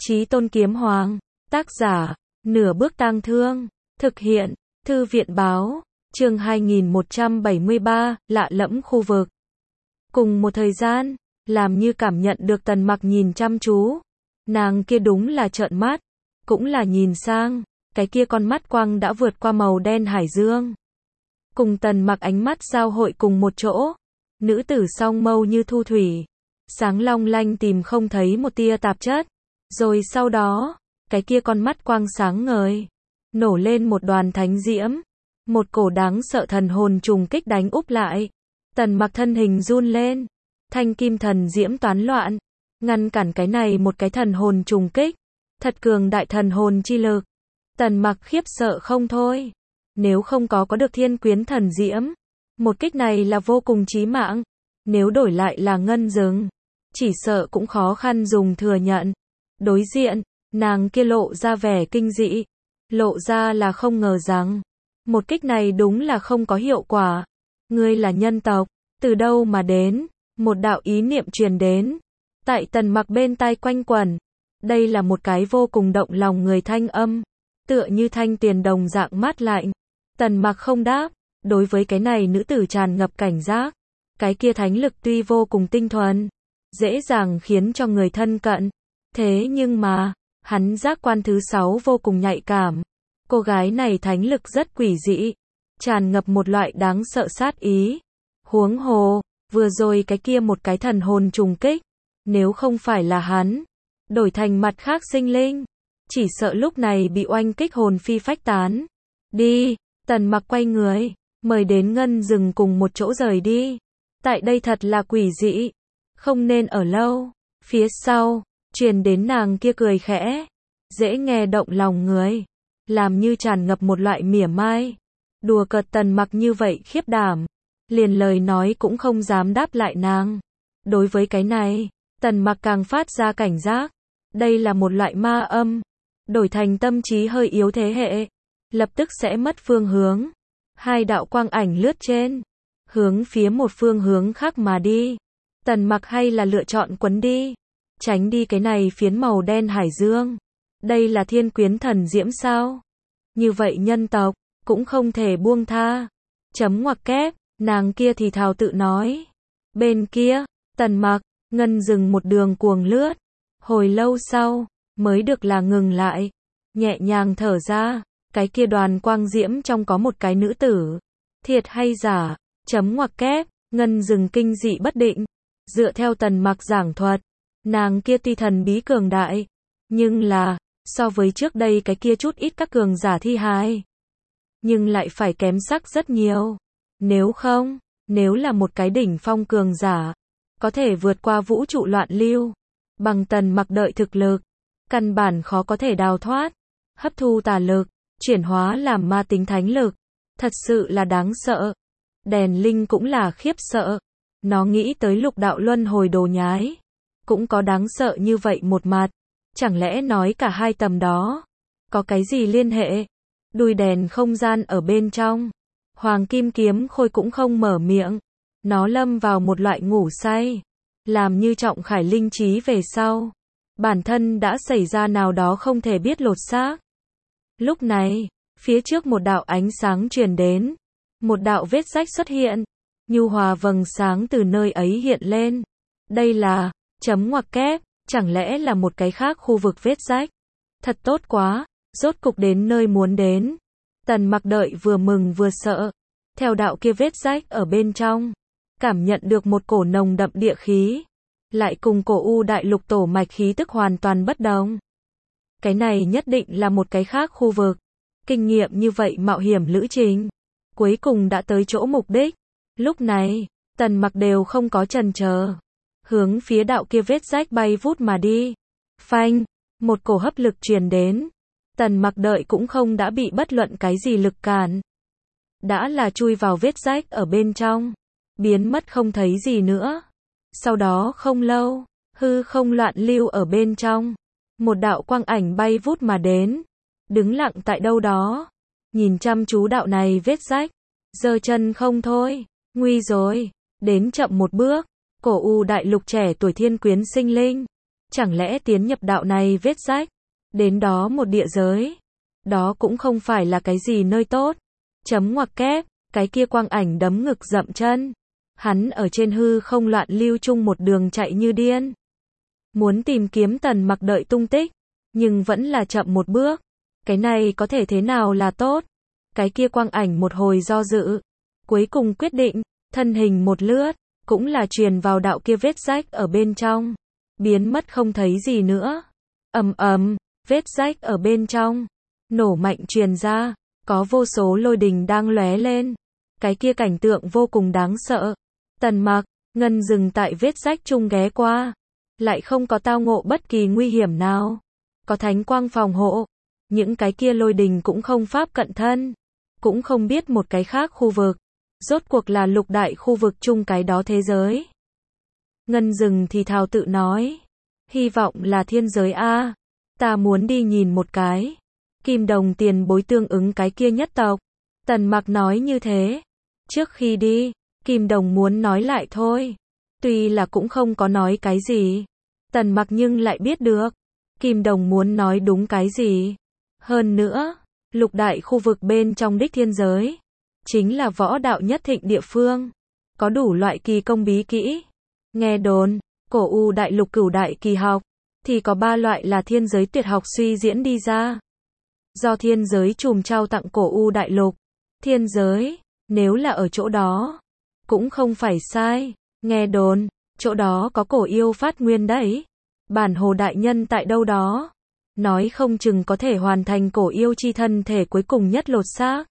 Chí Tôn Kiếm Hoàng, tác giả, Nửa Bước Tang Thương, thực hiện, Thư viện báo, chương 2173, lạ lẫm khu vực. Cùng một thời gian, làm như cảm nhận được Tần Mặc nhìn chăm chú, nàng kia đúng là trợn mắt, cũng là nhìn sang, cái kia con mắt quang đã vượt qua màu đen hải dương. Cùng Tần Mặc ánh mắt giao hội cùng một chỗ, nữ tử song mâu như thu thủy, sáng long lanh tìm không thấy một tia tạp chất, rồi sau đó, cái kia con mắt quang sáng ngời, nổ lên một đoàn thánh diễm, một cổ đáng sợ thần hồn trùng kích đánh úp lại. Tần Mặc thân hình run lên, thanh kim thần diễm toán loạn, ngăn cản cái này một cái thần hồn trùng kích, thật cường đại thần hồn chi lực. Tần Mặc khiếp sợ không thôi, nếu không có được thiên quyến thần diễm, một kích này là vô cùng chí mạng, nếu đổi lại là ngân dừng, chỉ sợ cũng khó khăn dùng thừa nhận. Đối diện, nàng kia lộ ra vẻ kinh dị, lộ ra là không ngờ rằng, một kích này đúng là không có hiệu quả. Ngươi là nhân tộc, từ đâu mà đến? Một đạo ý niệm truyền đến, tại Tần Mặc bên tai quanh quẩn. Đây là một cái vô cùng động lòng người thanh âm, tựa như thanh tiền đồng dạng mát lạnh. Tần Mặc không đáp, đối với cái này nữ tử tràn ngập cảnh giác. Cái kia thánh lực tuy vô cùng tinh thuần, dễ dàng khiến cho người thân cận, thế nhưng mà, hắn giác quan thứ 6 vô cùng nhạy cảm. Cô gái này thánh lực rất quỷ dị, tràn ngập một loại đáng sợ sát ý. Huống hồ, vừa rồi cái kia một cái thần hồn trùng kích, nếu không phải là hắn, đổi thành mặt khác sinh linh, chỉ sợ lúc này bị oanh kích hồn phi phách tán. Đi, Tần Mặc quay người, mời đến ngân dừng cùng một chỗ rời đi. Tại đây thật là quỷ dị, không nên ở lâu. Phía sau, truyền đến nàng kia cười khẽ, dễ nghe động lòng người, làm như tràn ngập một loại mỉa mai. Đùa cợt Tần Mặc như vậy khiếp đảm, liền lời nói cũng không dám đáp lại nàng. Đối với cái này, Tần Mặc càng phát ra cảnh giác. Đây là một loại ma âm, đổi thành tâm trí hơi yếu thế hệ, lập tức sẽ mất phương hướng. Hai đạo quang ảnh lướt trên, hướng phía một phương hướng khác mà đi. Tần Mặc hay là lựa chọn quấn đi, tránh đi cái này phiến màu đen hải dương. Đây là thiên quyến thần diễm sao? Như vậy nhân tộc, cũng không thể buông tha. Chấm ngoặc kép, nàng kia thì thào tự nói. Bên kia, Tần Mặc, ngân dừng một đường cuồng lướt. Hồi lâu sau, mới được là ngừng lại. Nhẹ nhàng thở ra, cái kia đoàn quang diễm trong có một cái nữ tử. Thiệt hay giả? Chấm ngoặc kép, ngân dừng kinh dị bất định. Dựa theo Tần Mặc giảng thuật, nàng kia tuy thần bí cường đại, nhưng là, so với trước đây cái kia chút ít các cường giả thi hài, nhưng lại phải kém sắc rất nhiều. Nếu không, nếu là một cái đỉnh phong cường giả, có thể vượt qua vũ trụ loạn lưu, bằng Tần Mặc đợi thực lực, căn bản khó có thể đào thoát. Hấp thu tà lực, chuyển hóa làm ma tính thánh lực, thật sự là đáng sợ. Đèn Linh cũng là khiếp sợ, nó nghĩ tới lục đạo luân hồi đồ nhái, cũng có đáng sợ như vậy một mặt. Chẳng lẽ nói cả hai tầm đó có cái gì liên hệ? Đuôi đèn không gian ở bên trong, Hoàng Kim Kiếm Khôi cũng không mở miệng, nó lâm vào một loại ngủ say, làm như trọng khải linh trí về sau, bản thân đã xảy ra nào đó không thể biết lột xác. Lúc này, phía trước một đạo ánh sáng truyền đến, một đạo vết rách xuất hiện, nhu hòa vầng sáng từ nơi ấy hiện lên. Đây là, chấm ngoặc kép, chẳng lẽ là một cái khác khu vực vết rách? Thật tốt quá, rốt cục đến nơi muốn đến. Tần Mặc đợi vừa mừng vừa sợ, theo đạo kia vết rách ở bên trong, cảm nhận được một cổ nồng đậm địa khí, lại cùng cổ U Đại Lục tổ mạch khí tức hoàn toàn bất đồng. Cái này nhất định là một cái khác khu vực. Kinh nghiệm như vậy mạo hiểm lữ trình, cuối cùng đã tới chỗ mục đích. Lúc này, Tần Mặc đều không có chần chờ, hướng phía đạo kia vết rách bay vút mà đi. Phanh, một cổ hấp lực truyền đến. Tần Mặc đợi cũng không đã bị bất luận cái gì lực cản, đã là chui vào vết rách ở bên trong, biến mất không thấy gì nữa. Sau đó không lâu, hư không loạn lưu ở bên trong, một đạo quang ảnh bay vút mà đến, đứng lặng tại đâu đó, nhìn chăm chú đạo này vết rách, giơ chân không thôi. Nguy rồi, đến chậm một bước. Cổ U Đại Lục trẻ tuổi thiên quyến sinh linh, Chẳng lẽ tiến nhập đạo này vết rách, đến đó một địa giới, đó cũng không phải là cái gì nơi tốt. Chấm ngoặc kép, cái kia quang ảnh đấm ngực dậm chân. Hắn ở trên hư không loạn lưu chung một đường chạy như điên. Muốn tìm kiếm Tần Mặc đợi tung tích, nhưng vẫn là chậm một bước. Cái này có thể thế nào là tốt? Cái kia quang ảnh một hồi do dự, cuối cùng quyết định, thân hình một lướt, cũng là truyền vào đạo kia vết rách ở bên trong, biến mất không thấy gì nữa. Ầm ầm, vết rách ở bên trong nổ mạnh truyền ra, có vô số lôi đình đang lóe lên. Cái kia cảnh tượng vô cùng đáng sợ. Tần Mặc, Ngân dừng tại vết rách chung ghé qua, lại không có tao ngộ bất kỳ nguy hiểm nào. Có thánh quang phòng hộ, những cái kia lôi đình cũng không pháp cận thân, cũng không biết một cái khác khu vực, rốt cuộc là lục đại khu vực chung cái đó thế giới. Ngân dừng thì thào tự nói, hy vọng là thiên giới a, ta muốn đi nhìn một cái. Kim đồng tiền bối tương ứng cái kia nhất tộc. Tần Mặc nói như thế. Trước khi đi, Kim đồng muốn nói lại thôi. Tuy là cũng không có nói cái gì. Tần Mặc nhưng lại biết được. Kim đồng muốn nói đúng cái gì. Hơn nữa, lục đại khu vực bên trong đích thiên giới, chính là võ đạo nhất thịnh địa phương. Có đủ loại kỳ công bí kỹ. Nghe đồn, cổ U đại lục cửu đại kỳ học, thì có 3 loại là thiên giới tuyệt học suy diễn đi ra. Do thiên giới trùm trao tặng cổ U đại lục. Thiên giới, nếu là ở chỗ đó, cũng không phải sai. Nghe đồn, chỗ đó có cổ yêu phát nguyên đấy. Bản hồ đại nhân tại đâu đó, nói không chừng có thể hoàn thành cổ yêu chi thân thể cuối cùng nhất lột xác.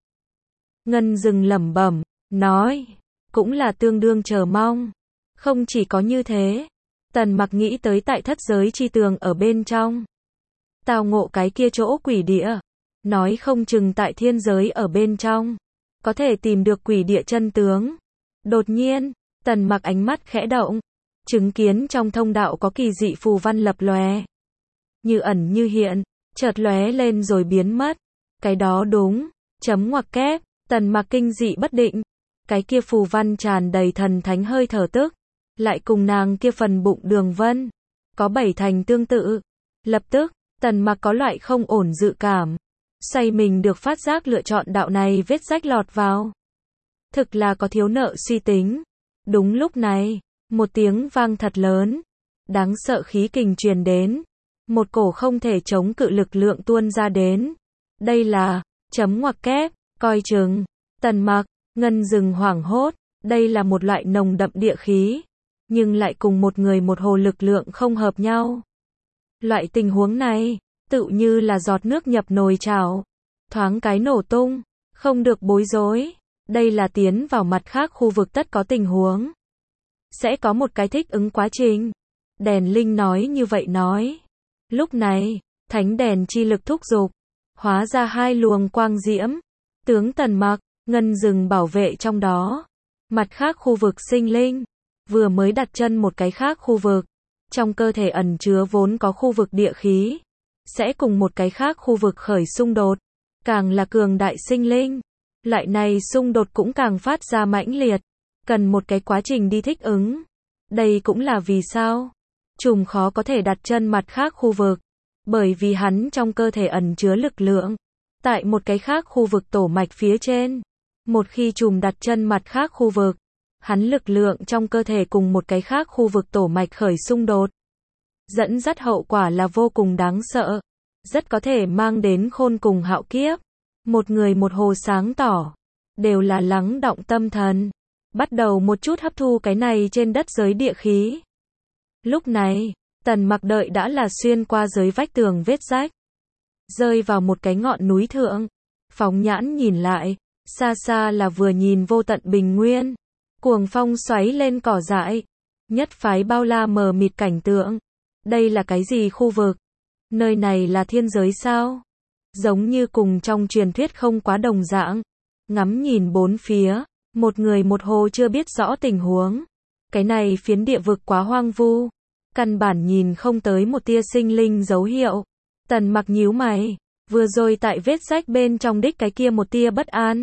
Ngân dừng lẩm bẩm, nói, cũng là tương đương chờ mong. Không chỉ có như thế, Tần Mặc nghĩ tới tại thất giới chi tường ở bên trong. Tào ngộ cái kia chỗ quỷ địa, nói không chừng tại thiên giới ở bên trong, có thể tìm được quỷ địa chân tướng. Đột nhiên, Tần Mặc ánh mắt khẽ động, chứng kiến trong thông đạo có kỳ dị phù văn lập lòe. Như ẩn như hiện, chợt lóe lên rồi biến mất. Cái đó đúng, chấm ngoặc kép, Tần Mặc kinh dị bất định. Cái kia phù văn tràn đầy thần thánh hơi thở tức, lại cùng nàng kia phần bụng đường vân, có 7 thành tương tự. Lập tức, Tần Mặc có loại không ổn dự cảm. Xoay mình được phát giác lựa chọn đạo này vết rách lọt vào. Thực là có thiếu nợ suy tính. Đúng lúc này, một tiếng vang thật lớn, đáng sợ khí kình truyền đến. Một cổ không thể chống cự lực lượng tuôn ra đến. Đây là, chấm ngoặc kép, coi chừng. Tần Mặc, Ngân dừng hoảng hốt. Đây là một loại nồng đậm địa khí, nhưng lại cùng một người một hồ lực lượng không hợp nhau. Loại tình huống này, tự như là giọt nước nhập nồi chảo, thoáng cái nổ tung. Không được bối rối, đây là tiến vào mặt khác khu vực tất có tình huống, sẽ có một cái thích ứng quá trình. Đèn linh nói như vậy nói. Lúc này, thánh đèn chi lực thúc giục, hóa ra 2 luồng quang diễm, tướng Tần Mặc, Ngân dừng bảo vệ trong đó. Mặt khác khu vực sinh linh, vừa mới đặt chân một cái khác khu vực, trong cơ thể ẩn chứa vốn có khu vực địa khí, sẽ cùng một cái khác khu vực khởi xung đột. Càng là cường đại sinh linh, loại này xung đột cũng càng phát ra mãnh liệt, cần một cái quá trình đi thích ứng. Đây cũng là vì sao trùm khó có thể đặt chân mặt khác khu vực, bởi vì hắn trong cơ thể ẩn chứa lực lượng tại một cái khác khu vực tổ mạch phía trên. Một khi trùm đặt chân mặt khác khu vực, hắn lực lượng trong cơ thể cùng một cái khác khu vực tổ mạch khởi xung đột, dẫn dắt hậu quả là vô cùng đáng sợ, rất có thể mang đến khôn cùng hạo kiếp. Một người một hồ sáng tỏ, đều là lắng đọng tâm thần, bắt đầu một chút hấp thu cái này trên đất giới địa khí. Lúc này, Tần Mặc đợi đã là xuyên qua giới vách tường vết rách, rơi vào một cái ngọn núi thượng. Phóng nhãn nhìn lại, xa xa là vừa nhìn vô tận bình nguyên, cuồng phong xoáy lên cỏ dại, nhất phái bao la mờ mịt cảnh tượng. Đây là cái gì khu vực? Nơi này là thiên giới sao? Giống như cùng trong truyền thuyết không quá đồng dạng. Ngắm nhìn bốn phía, một người một hồ chưa biết rõ tình huống. Cái này phiến địa vực quá hoang vu, căn bản nhìn không tới một tia sinh linh dấu hiệu. Tần Mặc nhíu mày, vừa rồi tại vết rách bên trong đích cái kia một tia bất an,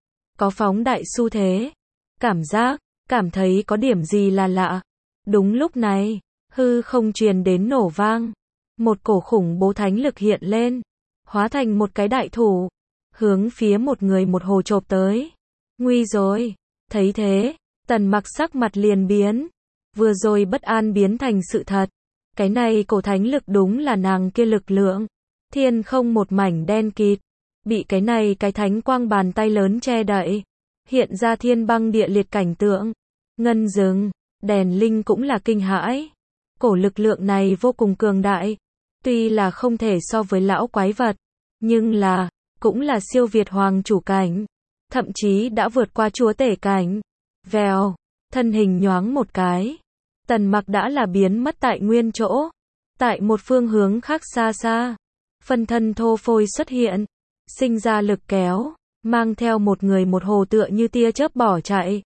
có phóng đại xu thế, cảm thấy có điểm gì là lạ. Đúng lúc này, hư không truyền đến nổ vang. Một cổ khủng bố thánh lực hiện lên, hóa thành một cái đại thủ, hướng phía một người một hồ chộp tới. Nguy rồi, thấy thế, Tần Mặc sắc mặt liền biến, vừa rồi bất an biến thành sự thật. Cái này cổ thánh lực đúng là nàng kia lực lượng. Thiên không một mảnh đen kịt, bị cái này cái thánh quang bàn tay lớn che đậy, hiện ra thiên băng địa liệt cảnh tượng. Ngân rừng, đèn linh cũng là kinh hãi. Cổ lực lượng này vô cùng cường đại, tuy là không thể so với lão quái vật, nhưng là, cũng là siêu việt hoàng chủ cảnh, thậm chí đã vượt qua chúa tể cảnh. Vèo, thân hình nhoáng một cái, Tần Mặc đã là biến mất tại nguyên chỗ. Tại một phương hướng khác xa xa, phân thân thô phôi xuất hiện, sinh ra lực kéo, mang theo một người một hồ tựa như tia chớp bỏ chạy.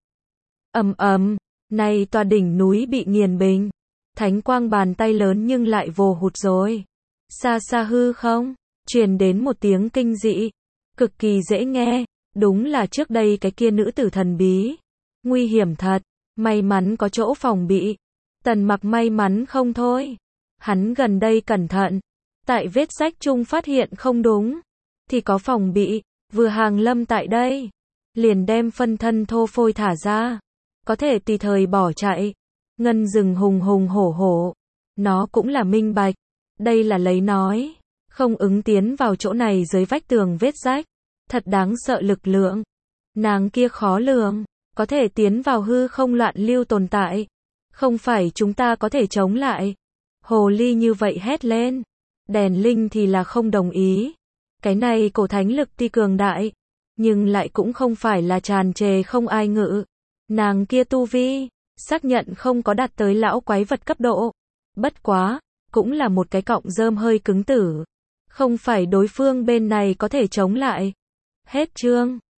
Ầm ầm, này tòa đỉnh núi bị nghiền bình, thánh quang bàn tay lớn nhưng lại vồ hụt rồi. Xa xa hư không, truyền đến một tiếng kinh dị, cực kỳ dễ nghe, đúng là trước đây cái kia nữ tử thần bí. Nguy hiểm thật, may mắn có chỗ phòng bị. Tần Mặc may mắn không thôi. Hắn gần đây cẩn thận, tại vết rách chung phát hiện không đúng, thì có phòng bị, vừa hàng lâm tại đây, liền đem phân thân thô phôi thả ra, có thể tùy thời bỏ chạy. Ngân rừng hùng hùng hổ hổ, nó cũng là minh bạch, đây là lấy nói, không ứng tiến vào chỗ này dưới vách tường vết rách, thật đáng sợ lực lượng. Nàng kia khó lường, có thể tiến vào hư không loạn lưu tồn tại, không phải chúng ta có thể chống lại. Hồ ly như vậy hét lên, đèn linh thì là không đồng ý. Cái này cổ thánh lực tuy cường đại, nhưng lại cũng không phải là tràn trề không ai ngự. Nàng kia tu vi, xác nhận không có đạt tới lão quái vật cấp độ. Bất quá, cũng là một cái cọng rơm hơi cứng tử. Không phải đối phương bên này có thể chống lại. Hết chương.